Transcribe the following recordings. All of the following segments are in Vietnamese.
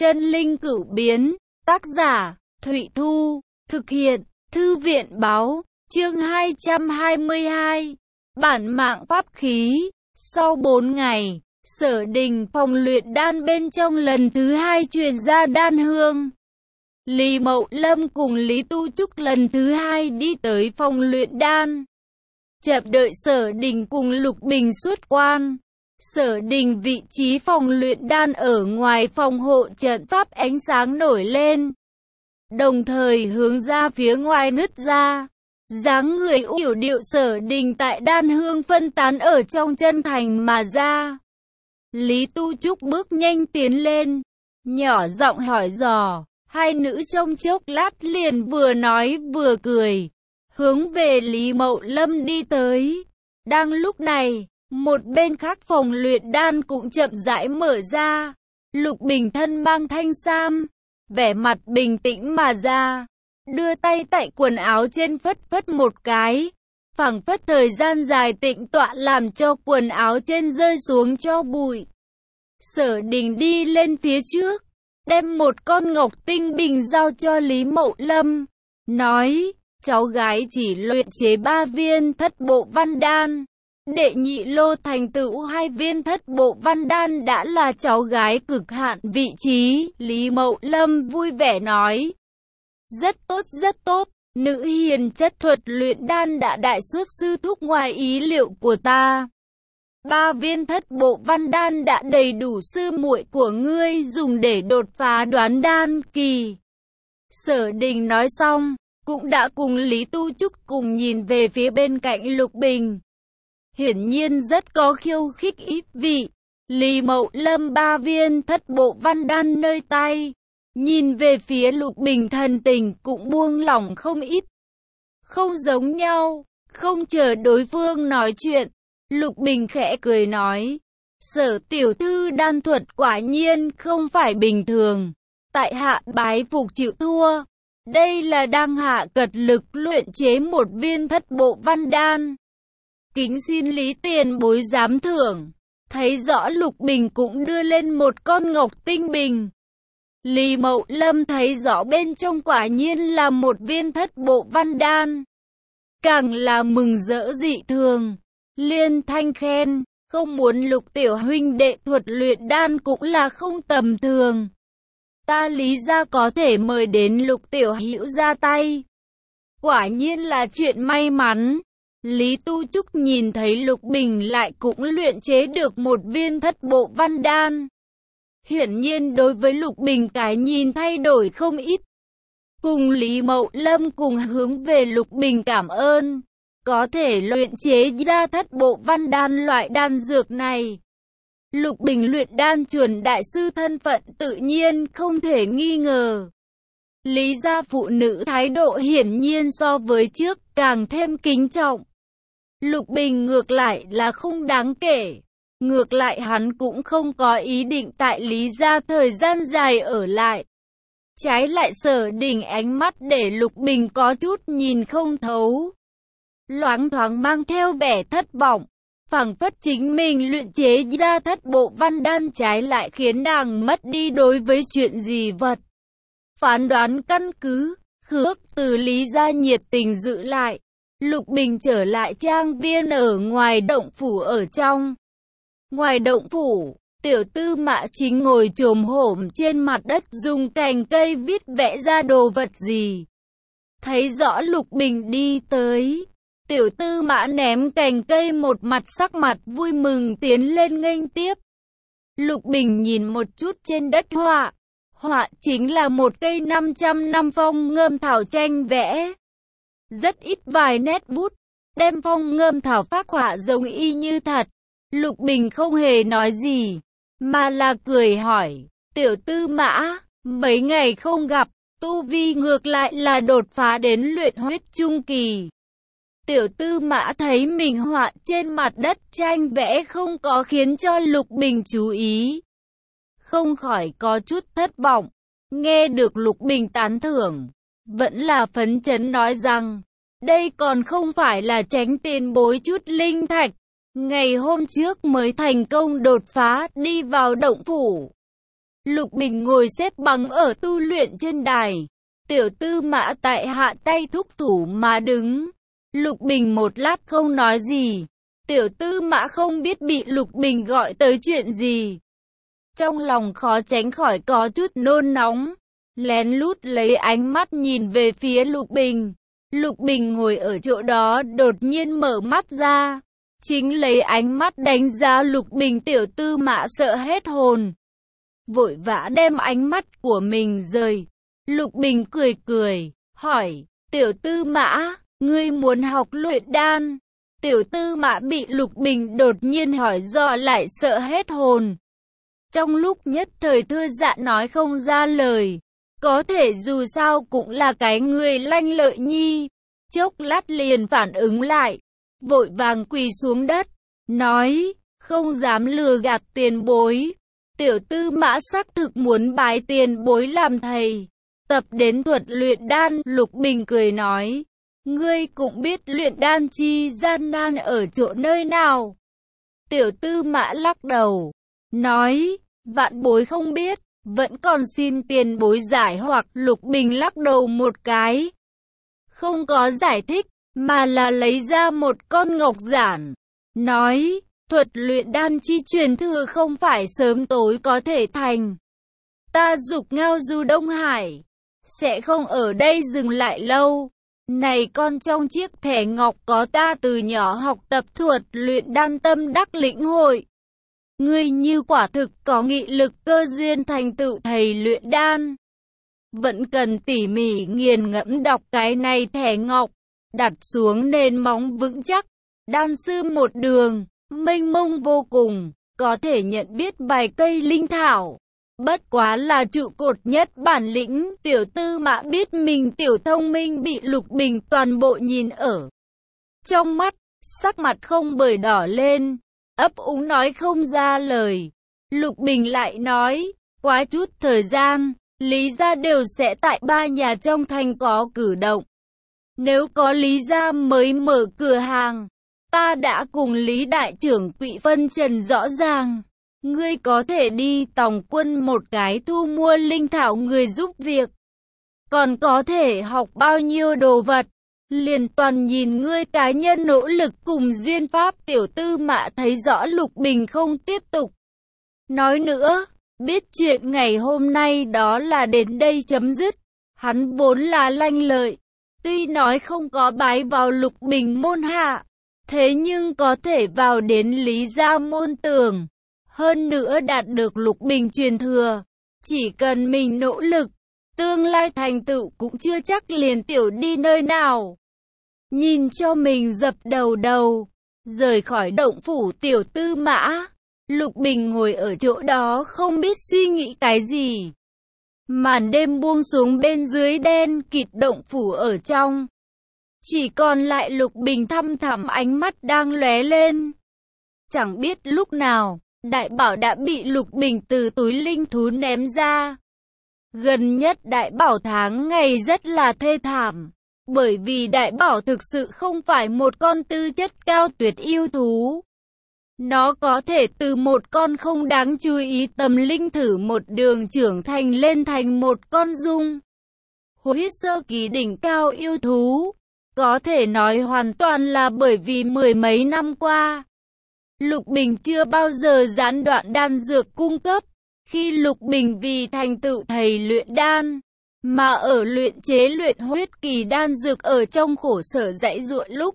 Chân linh cửu biến, tác giả, Thụy Thu, thực hiện, Thư viện báo, chương 222, bản mạng pháp khí. Sau 4 ngày, Sở Đình phòng luyện đan bên trong lần thứ 2 truyền ra đan hương. Lý Mậu Lâm cùng Lý Tu Trúc lần thứ 2 đi tới phòng luyện đan. Chậm đợi Sở Đình cùng Lục Bình xuất quan. Sở Đình vị trí phòng luyện đan ở ngoài phòng hộ trận pháp ánh sáng nổi lên, đồng thời hướng ra phía ngoài nứt ra. Dáng người yểu điệu Sở Đình tại đan hương phân tán ở trong chân thành mà ra. Lý Tu Trúc bước nhanh tiến lên, nhỏ giọng hỏi dò. Hai nữ trong chốc lát liền vừa nói vừa cười, hướng về Lý Mậu Lâm đi tới. Đang lúc này, một bên khác phòng luyện đan cũng chậm rãi mở ra. Lục Bình thân mang thanh sam, vẻ mặt bình tĩnh mà ra, đưa tay tại quần áo trên phất phất một cái, phảng phất thời gian dài tĩnh tọa làm cho quần áo trên rơi xuống cho bụi. Sở Đình đi lên phía trước, đem một con ngọc tinh bình giao cho Lý Mậu Lâm, nói, cháu gái chỉ luyện chế 3 viên thất bộ văn đan. Đệ nhị lô thành tựu 2 viên thất bộ văn đan đã là cháu gái cực hạn vị trí. Lý Mậu Lâm vui vẻ nói, rất tốt rất tốt, nữ hiền chất thuật luyện đan đã đại xuất sư thúc ngoài ý liệu của ta. 3 viên thất bộ văn đan đã đầy đủ sư muội của ngươi dùng để đột phá đoán đan kỳ. Sở Đình nói xong, cũng đã cùng Lý Tu Trúc cùng nhìn về phía bên cạnh Lục Bình. Hiển nhiên rất có khiêu khích ý vị. Lý Mậu Lâm 3 viên thất bộ văn đan nơi tay, nhìn về phía Lục Bình thần tình cũng buông lỏng không ít. Không giống nhau, không chờ đối phương nói chuyện, Lục Bình khẽ cười nói, Sở tiểu thư đan thuật quả nhiên không phải bình thường, tại hạ bái phục chịu thua. Đây là đang hạ cật lực luyện chế 1 viên thất bộ văn đan, kính xin Lý tiền bối giám thưởng. Thấy rõ Lục Bình cũng đưa lên một con ngọc tinh bình. Lý Mậu Lâm thấy rõ bên trong quả nhiên là 1 viên thất bộ văn đan, càng là mừng rỡ dị thường, liên thanh khen, không muốn Lục tiểu huynh đệ thuật luyện đan cũng là không tầm thường. Ta Lý gia có thể mời đến Lục tiểu hữu ra tay, quả nhiên là chuyện may mắn. Lý Tu Trúc nhìn thấy Lục Bình lại cũng luyện chế được 1 viên thất bộ văn đan, hiển nhiên đối với Lục Bình cái nhìn thay đổi không ít. Cùng Lý Mậu Lâm cùng hướng về Lục Bình cảm ơn, có thể luyện chế ra thất bộ văn đan loại đan dược này. Lục Bình luyện đan chuẩn đại sư thân phận tự nhiên không thể nghi ngờ. Lý gia phụ nữ thái độ hiển nhiên so với trước càng thêm kính trọng. Lục Bình ngược lại là không đáng kể. Ngược lại hắn cũng không có ý định tại Lý gia thời gian dài ở lại. Trái lại Sở Đình ánh mắt để Lục Bình có chút nhìn không thấu, loáng thoáng mang theo vẻ thất vọng, phảng phất chính mình luyện chế ra thất bộ văn đan trái lại khiến nàng mất đi đối với chuyện gì vật. Phán đoán căn cứ, khước từ Lý gia nhiệt tình giữ lại. Lục Bình trở lại trang viên ở ngoài động phủ ở trong. Ngoài động phủ, Tiểu Tư Mã Chính ngồi chồm hổm trên mặt đất dùng cành cây viết vẽ ra đồ vật gì. Thấy rõ Lục Bình đi tới, Tiểu Tư Mã ném cành cây một mặt sắc mặt vui mừng tiến lên nghênh tiếp. Lục Bình nhìn một chút trên đất họa. Họa chính là một cây 500 năm phong ngâm thảo tranh vẽ. Rất ít vài nét bút, đem phong ngâm thảo phác họa giống y như thật. Lục Bình không hề nói gì, mà là cười hỏi, Tiểu Tư Mã, mấy ngày không gặp, tu vi ngược lại là đột phá đến luyện huyết trung kỳ. Tiểu Tư Mã thấy mình họa trên mặt đất tranh vẽ không có khiến cho Lục Bình chú ý, không khỏi có chút thất vọng. Nghe được Lục Bình tán thưởng, vẫn là phấn chấn nói rằng, đây còn không phải là tránh tiền bối chút linh thạch. Ngày hôm trước mới thành công đột phá đi vào động phủ. Lục Bình ngồi xếp bằng ở tu luyện trên đài. Tiểu Tư Mã tại hạ tay thúc thủ mà đứng. Lục Bình một lát không nói gì. Tiểu Tư Mã không biết bị Lục Bình gọi tới chuyện gì. Trong lòng khó tránh khỏi có chút nôn nóng. Lén lút lấy ánh mắt nhìn về phía Lục Bình. Lục Bình ngồi ở chỗ đó đột nhiên mở mắt ra. Chính lấy ánh mắt đánh giá Lục Bình, Tiểu Tư Mã sợ hết hồn. Vội vã đem ánh mắt của mình rời. Lục Bình cười cười, hỏi, Tiểu Tư Mã, ngươi muốn học luyện đan? Tiểu Tư Mã bị Lục Bình đột nhiên hỏi do lại sợ hết hồn. Trong lúc nhất thời thưa dạ nói không ra lời. Có thể dù sao cũng là cái người lanh lợi nhi. Chốc lát liền phản ứng lại. Vội vàng quỳ xuống đất. Nói, không dám lừa gạt tiền bối. Tiểu Tư Mã xác thực muốn bái tiền bối làm thầy. Tập đến thuật luyện đan. Lục Bình cười nói. Ngươi cũng biết luyện đan chi gian nan ở chỗ nơi nào. Tiểu Tư Mã lắc đầu. Nói, vạn bối không biết. Vẫn còn xin tiền bối giải hoặc. Lục Bình lắc đầu một cái. Không có giải thích, mà là lấy ra một con ngọc giản. Nói, thuật luyện đan chi truyền thừa không phải sớm tối có thể thành. Ta dục ngao du Đông Hải, sẽ không ở đây dừng lại lâu. Này con trong chiếc thẻ ngọc có ta từ nhỏ học tập thuật luyện đan tâm đắc lĩnh hội. Ngươi như quả thực có nghị lực cơ duyên thành tựu thầy luyện đan. Vẫn cần tỉ mỉ nghiền ngẫm đọc cái này thẻ ngọc, đặt xuống nền móng vững chắc. Đan sư một đường, mênh mông vô cùng, có thể nhận biết bài cây linh thảo. Bất quá là trụ cột nhất bản lĩnh. Tiểu Tư Mã biết mình tiểu thông minh bị Lục Bình toàn bộ nhìn ở trong mắt, sắc mặt không bời đỏ lên, ấp úng nói không ra lời. Lục Bình lại nói, quá chút thời gian, Lý gia đều sẽ tại ba nhà trong thành có cử động. Nếu có Lý gia mới mở cửa hàng, ta đã cùng Lý đại trưởng quỹ phân trần rõ ràng. Ngươi có thể đi tòng quân một cái thu mua linh thảo người giúp việc. Còn có thể học bao nhiêu đồ vật, liền toàn nhìn ngươi cá nhân nỗ lực cùng duyên pháp. Tiểu Tư Mã thấy rõ Lục Bình không tiếp tục nói nữa, biết chuyện ngày hôm nay đó là đến đây chấm dứt. Hắn vốn là lanh lợi, tuy nói không có bái vào Lục Bình môn hạ, thế nhưng có thể vào đến Lý gia môn tường. Hơn nữa đạt được Lục Bình truyền thừa, chỉ cần mình nỗ lực, tương lai thành tựu cũng chưa chắc liền tiểu đi nơi nào. Nhìn cho mình dập đầu, rời khỏi động phủ Tiểu Tư Mã. Lục Bình ngồi ở chỗ đó không biết suy nghĩ cái gì. Màn đêm buông xuống bên dưới đen kịt động phủ ở trong. Chỉ còn lại Lục Bình thăm thẳm ánh mắt đang lóe lên. Chẳng biết lúc nào, Đại Bảo đã bị Lục Bình từ túi linh thú ném ra. Gần nhất Đại Bảo tháng ngày rất là thê thảm. Bởi vì Đại Bảo thực sự không phải một con tư chất cao tuyệt yêu thú. Nó có thể từ một con không đáng chú ý tầm linh thử một đường trưởng thành lên thành một con dung huyết sơ kỳ đỉnh cao yêu thú. Có thể nói hoàn toàn là bởi vì mười mấy năm qua, Lục Bình chưa bao giờ gián đoạn đan dược cung cấp. Khi Lục Bình vì thành tựu thầy luyện đan, mà ở luyện chế luyện huyết kỳ đan dược ở trong khổ sở dãy giụa lúc,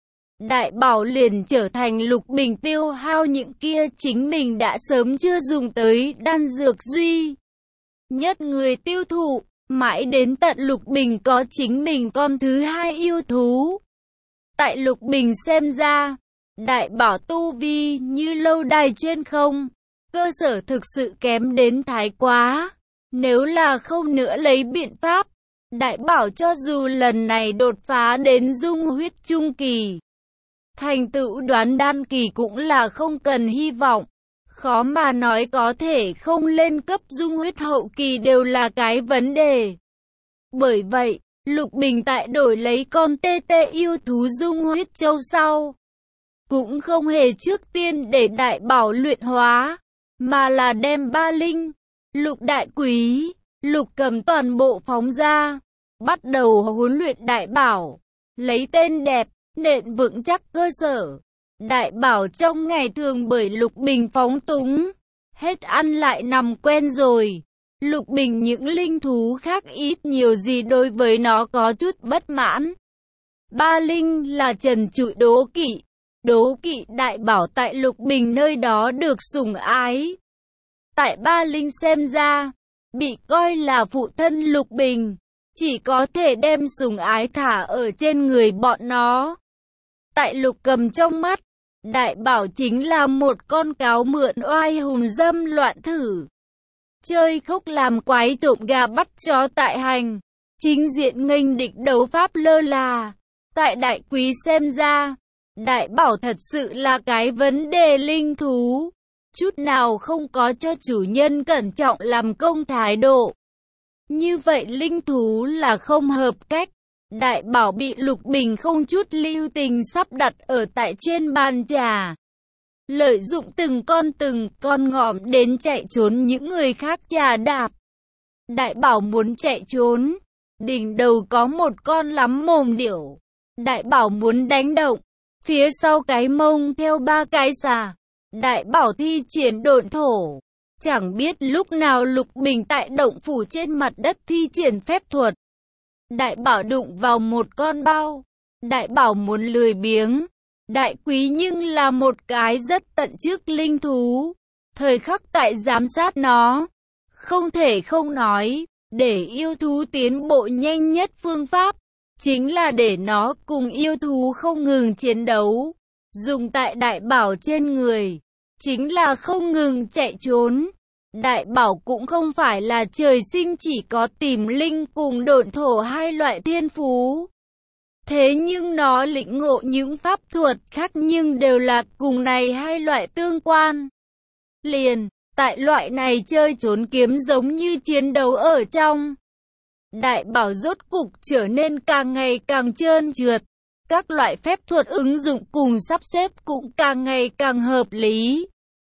Đại Bảo liền trở thành Lục Bình tiêu hao những kia chính mình đã sớm chưa dùng tới đan dược duy nhất người tiêu thụ, mãi đến tận Lục Bình có chính mình con thứ hai yêu thú. Tại Lục Bình xem ra, Đại Bảo tu vi như lâu đài trên không, cơ sở thực sự kém đến thái quá. Nếu là không nữa lấy biện pháp, Đại Bảo cho dù lần này đột phá đến dung huyết trung kỳ, thành tựu đoán đan kỳ cũng là không cần hy vọng. Khó mà nói có thể không lên cấp dung huyết hậu kỳ đều là cái vấn đề. Bởi vậy, Lục Bình tại đổi lấy con tê tê yêu thú dung huyết châu sau, cũng không hề trước tiên để Đại Bảo luyện hóa, mà là đem ba linh Lục Đại Quý, Lục Cầm toàn bộ phóng ra, bắt đầu huấn luyện Đại Bảo, lấy tên đẹp, nện vững chắc cơ sở. Đại Bảo trong ngày thường bởi Lục Bình phóng túng, hết ăn lại nằm quen rồi. Lục Bình những linh thú khác ít nhiều gì đối với nó có chút bất mãn. Ba Linh là trần trụi đố kỵ Đại Bảo tại Lục Bình nơi đó được sủng ái. Tại Ba Linh xem ra, bị coi là phụ thân Lục Bình, chỉ có thể đem sủng ái thả ở trên người bọn nó. Tại Lục Cầm trong mắt, Đại Bảo chính là một con cáo mượn oai hùng dâm loạn thử. Chơi khóc làm quái trộm gà bắt chó tại hành, chính diện nghênh địch đấu pháp lơ là. Tại Đại Quý xem ra, Đại Bảo thật sự là cái vấn đề linh thú, chút nào không có cho chủ nhân cẩn trọng làm công thái độ. Như vậy linh thú là không hợp cách. Đại Bảo bị Lục Bình không chút lưu tình sắp đặt ở tại trên bàn trà. Lợi dụng từng con ngõm đến chạy trốn những người khác chà đạp. Đại Bảo muốn chạy trốn, đỉnh đầu có một con lắm mồm điểu. Đại Bảo muốn đánh động, phía sau cái mông theo ba cái xà. Đại Bảo thi triển độn thổ. Chẳng biết lúc nào Lục Bình tại động phủ trên mặt đất thi triển phép thuật. Đại Bảo đụng vào một con bao. Đại Bảo muốn lười biếng. Đại Quý nhưng là một cái rất tận chức linh thú. Thời khắc tại giám sát nó. Không thể không nói, để yêu thú tiến bộ nhanh nhất phương pháp, chính là để nó cùng yêu thú không ngừng chiến đấu. Dùng tại Đại Bảo trên người, chính là không ngừng chạy trốn. Đại Bảo cũng không phải là trời sinh chỉ có tìm linh cùng độn thổ hai loại thiên phú. Thế nhưng nó lĩnh ngộ những pháp thuật khác nhưng đều là cùng này hai loại tương quan. Liền, tại loại này chơi trốn kiếm giống như chiến đấu ở trong. Đại Bảo rốt cục trở nên càng ngày càng trơn trượt. Các loại phép thuật ứng dụng cùng sắp xếp cũng càng ngày càng hợp lý.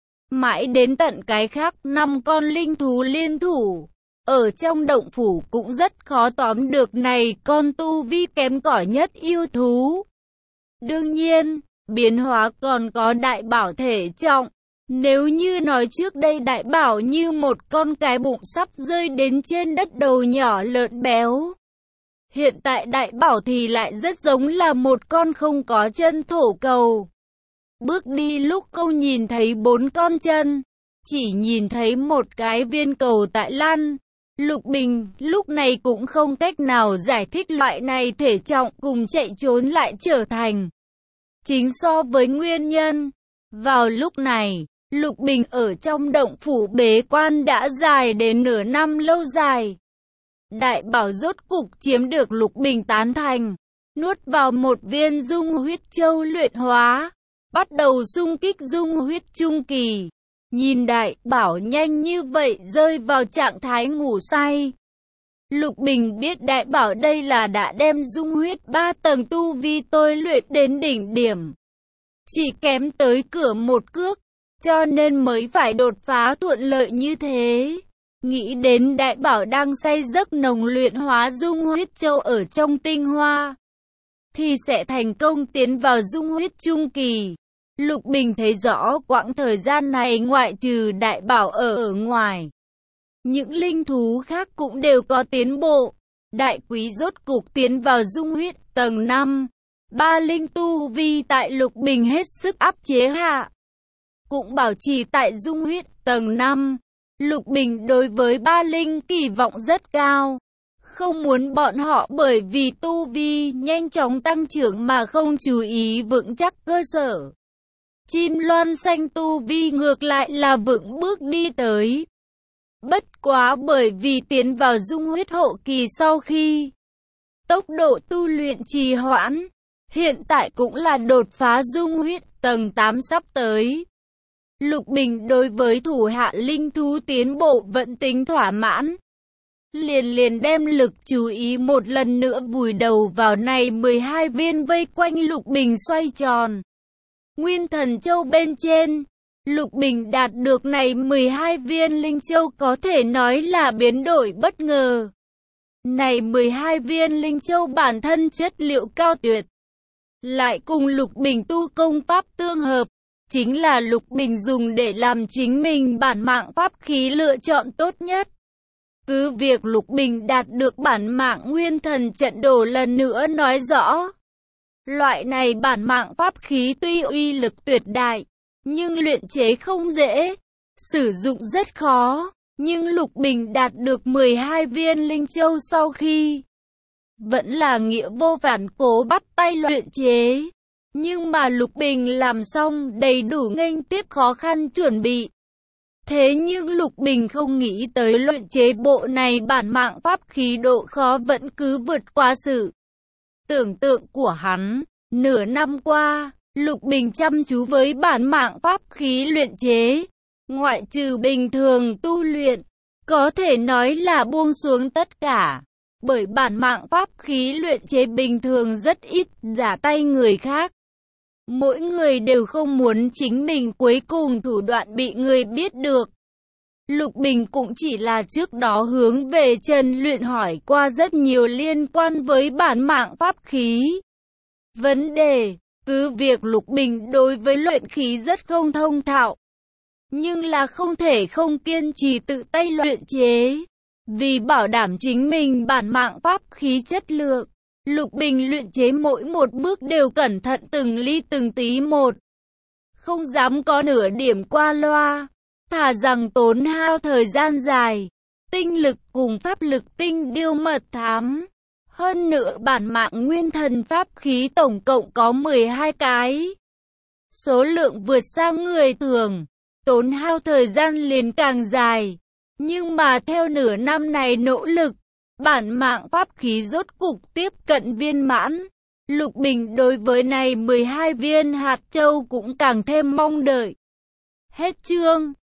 Mãi đến tận cái khác 5 con linh thú liên thủ. Ở trong động phủ cũng rất khó tóm được này con tu vi kém cỏi nhất yêu thú. Đương nhiên, biến hóa còn có Đại Bảo thể trọng. Nếu như nói trước đây Đại Bảo như một con cái bụng sắp rơi đến trên đất đầu nhỏ lợn béo. Hiện tại Đại Bảo thì lại rất giống là một con không có chân thổ cầu. Bước đi lúc không nhìn thấy 4 con chân, chỉ nhìn thấy một cái viên cầu tại lăn. Lục Bình lúc này cũng không cách nào giải thích loại này thể trọng cùng chạy trốn lại trở thành chính so với nguyên nhân. Vào lúc này, Lục Bình ở trong động phủ bế quan đã dài đến nửa năm lâu dài. Đại Bảo rốt cục chiếm được Lục Bình tán thành, nuốt vào một viên dung huyết châu luyện hóa, bắt đầu xung kích dung huyết trung kỳ. Nhìn Đại Bảo nhanh như vậy rơi vào trạng thái ngủ say. Lục Bình biết Đại Bảo đây là đã đem dung huyết 3 tầng tu vi tôi luyện đến đỉnh điểm. Chỉ kém tới cửa một cước, cho nên mới phải đột phá thuận lợi như thế. Nghĩ đến Đại Bảo đang say giấc nồng luyện hóa dung huyết châu ở trong tinh hoa, thì sẽ thành công tiến vào dung huyết trung kỳ. Lục Bình thấy rõ quãng thời gian này ngoại trừ Đại Bảo ở ngoài, những linh thú khác cũng đều có tiến bộ. Đại Quý rốt cục tiến vào dung huyết tầng 5. 3 linh tu vi tại Lục Bình hết sức áp chế hạ, cũng bảo trì tại dung huyết tầng 5. Lục Bình đối với 3 linh kỳ vọng rất cao, không muốn bọn họ bởi vì tu vi nhanh chóng tăng trưởng mà không chú ý vững chắc cơ sở. Chim loan xanh tu vi ngược lại là vững bước đi tới. Bất quá bởi vì tiến vào dung huyết hậu kỳ sau khi tốc độ tu luyện trì hoãn, hiện tại cũng là đột phá dung huyết tầng 8 sắp tới. Lục Bình đối với thủ hạ linh thú tiến bộ vẫn tính thỏa mãn. Liền đem lực chú ý một lần nữa vùi đầu vào này 12 viên vây quanh Lục Bình xoay tròn Nguyên Thần Châu bên trên. Lục Bình đạt được này 12 viên linh châu có thể nói là biến đổi bất ngờ. Này 12 viên linh châu bản thân chất liệu cao tuyệt, lại cùng Lục Bình tu công pháp tương hợp, chính là Lục Bình dùng để làm chính mình bản mạng pháp khí lựa chọn tốt nhất. Cứ việc Lục Bình đạt được bản mạng nguyên thần trận đồ lần nữa nói rõ. Loại này bản mạng pháp khí tuy uy lực tuyệt đại, nhưng luyện chế không dễ, sử dụng rất khó. Nhưng Lục Bình đạt được 12 viên linh châu sau khi vẫn là nghĩa vô phản cố bắt tay luyện chế. Nhưng mà Lục Bình làm xong đầy đủ nghênh tiếp khó khăn chuẩn bị. Thế nhưng Lục Bình không nghĩ tới luyện chế bộ này bản mạng pháp khí độ khó vẫn cứ vượt qua sự tưởng tượng của hắn. Nửa năm qua, Lục Bình chăm chú với bản mạng pháp khí luyện chế. Ngoại trừ bình thường tu luyện, có thể nói là buông xuống tất cả. Bởi bản mạng pháp khí luyện chế bình thường rất ít giả tay người khác. Mỗi người đều không muốn chính mình cuối cùng thủ đoạn bị người biết được. Lục Bình cũng chỉ là trước đó hướng về Trần Luyện hỏi qua rất nhiều liên quan với bản mạng pháp khí. Vấn đề, cứ việc Lục Bình đối với luyện khí rất không thông thạo, nhưng là không thể không kiên trì tự tay luyện chế. Vì bảo đảm chính mình bản mạng pháp khí chất lượng, Lục Bình luyện chế mỗi một bước đều cẩn thận từng ly từng tí một. Không dám có nửa điểm qua loa, thà rằng tốn hao thời gian dài, tinh lực cùng pháp lực tinh điêu mật thám. Hơn nữa bản mạng nguyên thần pháp khí tổng cộng có 12 cái. Số lượng vượt xa người thường, tốn hao thời gian liền càng dài. Nhưng mà theo nửa năm này nỗ lực, bản mạng pháp khí rốt cục tiếp cận viên mãn. Lục Bình đối với này 12 viên hạt châu cũng càng thêm mong đợi. Hết chương.